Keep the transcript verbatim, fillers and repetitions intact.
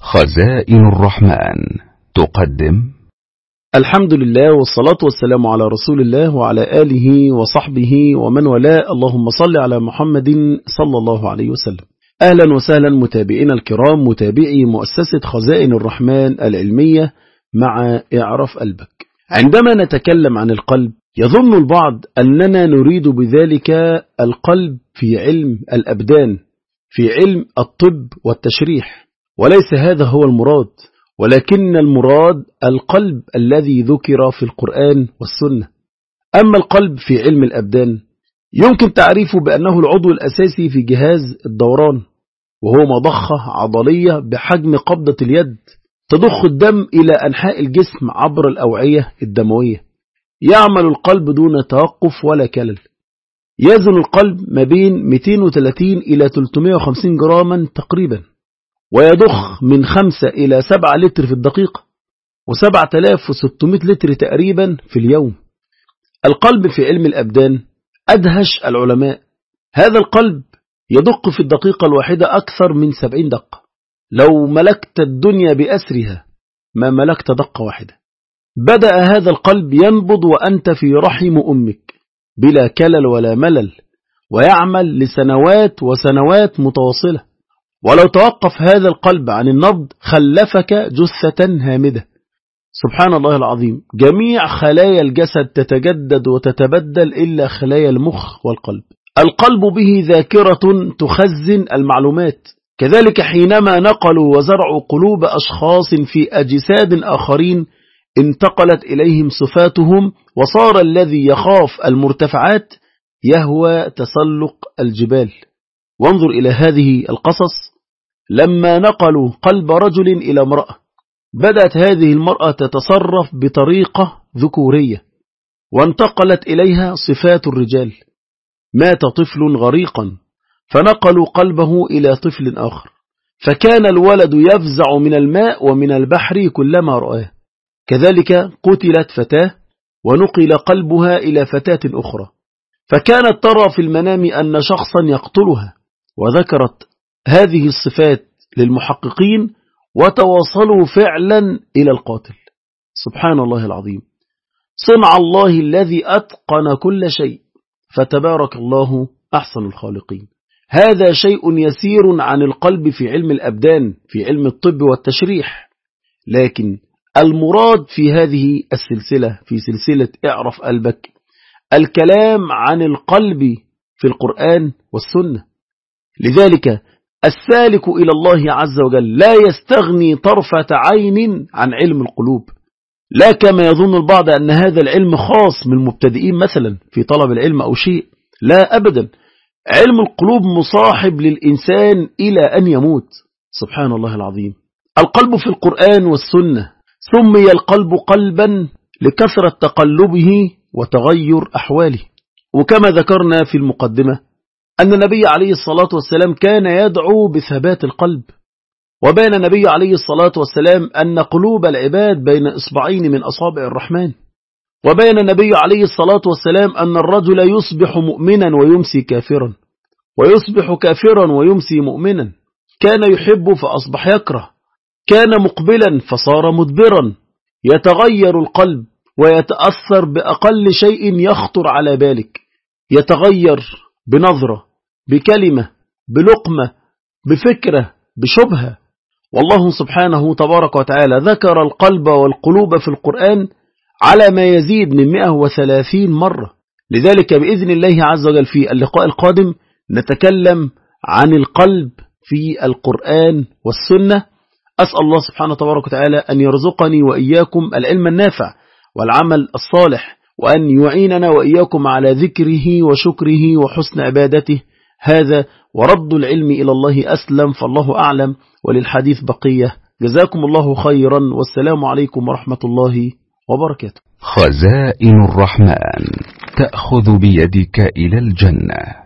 خزائن الرحمن تقدم. الحمد لله والصلاة والسلام على رسول الله وعلى آله وصحبه ومن والاه. اللهم صل على محمد صلى الله عليه وسلم. أهلا وسهلا متابعين الكرام، متابعي مؤسسة خزائن الرحمن العلمية مع اعرف قلبك. عندما نتكلم عن القلب يظن البعض أننا نريد بذلك القلب في علم الأبدان، في علم الطب والتشريح، وليس هذا هو المراد، ولكن المراد القلب الذي ذكر في القرآن والسنة. أما القلب في علم الأبدان يمكن تعريفه بأنه العضو الأساسي في جهاز الدوران، وهو مضخة عضلية بحجم قبضة اليد تضخ الدم إلى أنحاء الجسم عبر الأوعية الدموية. يعمل القلب دون توقف ولا كلل. يزن القلب ما بين مئتين وثلاثين إلى ثلاثمئة وخمسين جراما تقريبا، ويضخ من خمسة إلى سبعة لتر في الدقيقة، وسبعة آلاف وستمئة لتر تقريبا في اليوم. القلب في علم الأبدان أدهش العلماء. هذا القلب يدق في الدقيقة الواحدة أكثر من سبعين دقة. لو ملكت الدنيا بأسرها ما ملكت دقة واحدة. بدأ هذا القلب ينبض وأنت في رحم أمك بلا كلل ولا ملل، ويعمل لسنوات وسنوات متواصلة. ولو توقف هذا القلب عن النبض خلفك جثة هامدة. سبحان الله العظيم، جميع خلايا الجسد تتجدد وتتبدل إلا خلايا المخ والقلب. القلب به ذاكرة تخزن المعلومات. كذلك حينما نقلوا وزرعوا قلوب أشخاص في أجساد آخرين انتقلت إليهم صفاتهم، وصار الذي يخاف المرتفعات يهوى تسلق الجبال. وانظر إلى هذه القصص. لما نقلوا قلب رجل إلى امرأة بدأت هذه المرأة تتصرف بطريقة ذكورية، وانتقلت إليها صفات الرجال. مات طفل غريقا فنقلوا قلبه إلى طفل آخر، فكان الولد يفزع من الماء ومن البحر كلما رآه. كذلك قتلت فتاة ونقل قلبها إلى فتاة أخرى، فكانت ترى في المنام أن شخصا يقتلها، وذكرت هذه الصفات للمحققين وتواصلوا فعلا إلى القاتل. سبحان الله العظيم، صنع الله الذي أتقن كل شيء، فتبارك الله أحسن الخالقين. هذا شيء يسير عن القلب في علم الأبدان، في علم الطب والتشريح. لكن المراد في هذه السلسلة، في سلسلة اعرف قلبك، الكلام عن القلب في القرآن والسنة. لذلك السالك إلى الله عز وجل لا يستغني طرفة عين عن علم القلوب، لا كما يظن البعض أن هذا العلم خاص من المبتدئين مثلا في طلب العلم أو شيء. لا أبدا، علم القلوب مصاحب للإنسان إلى أن يموت. سبحان الله العظيم. القلب في القرآن والسنة سمي القلب قلبا لكثرة تقلبه وتغير أحواله. وكما ذكرنا في المقدمة أن النبي عليه الصلاة والسلام كان يدعو بثبات القلب، وبين النبي عليه الصلاة والسلام أن قلوب العباد بين إصبعين من أصابع الرحمن، وبين النبي عليه الصلاة والسلام أن الرجل يصبح مؤمنا ويمسي كافرا، ويصبح كافرا ويمسي مؤمنا. كان يحب فأصبح يكره، كان مقبلا فصار مدبرا. يتغير القلب ويتأثر بأقل شيء يخطر على بالك، يتغير بنظرة، بكلمة، بلقمة، بفكرة، بشبهة. والله سبحانه تبارك وتعالى ذكر القلب والقلوب في القرآن على ما يزيد من مئة وثلاثين مرة. لذلك بإذن الله عز وجل في اللقاء القادم نتكلم عن القلب في القرآن والسنة. أسأل الله سبحانه تبارك وتعالى أن يرزقني وإياكم العلم النافع والعمل الصالح، وأن يعيننا وإياكم على ذكره وشكره وحسن عبادته. هذا ورد العلم إلى الله أسلم، فالله أعلم، وللحديث بقية. جزاكم الله خيرا، والسلام عليكم ورحمة الله وبركاته. خزائن الرحمن تأخذ بيدك إلى الجنة.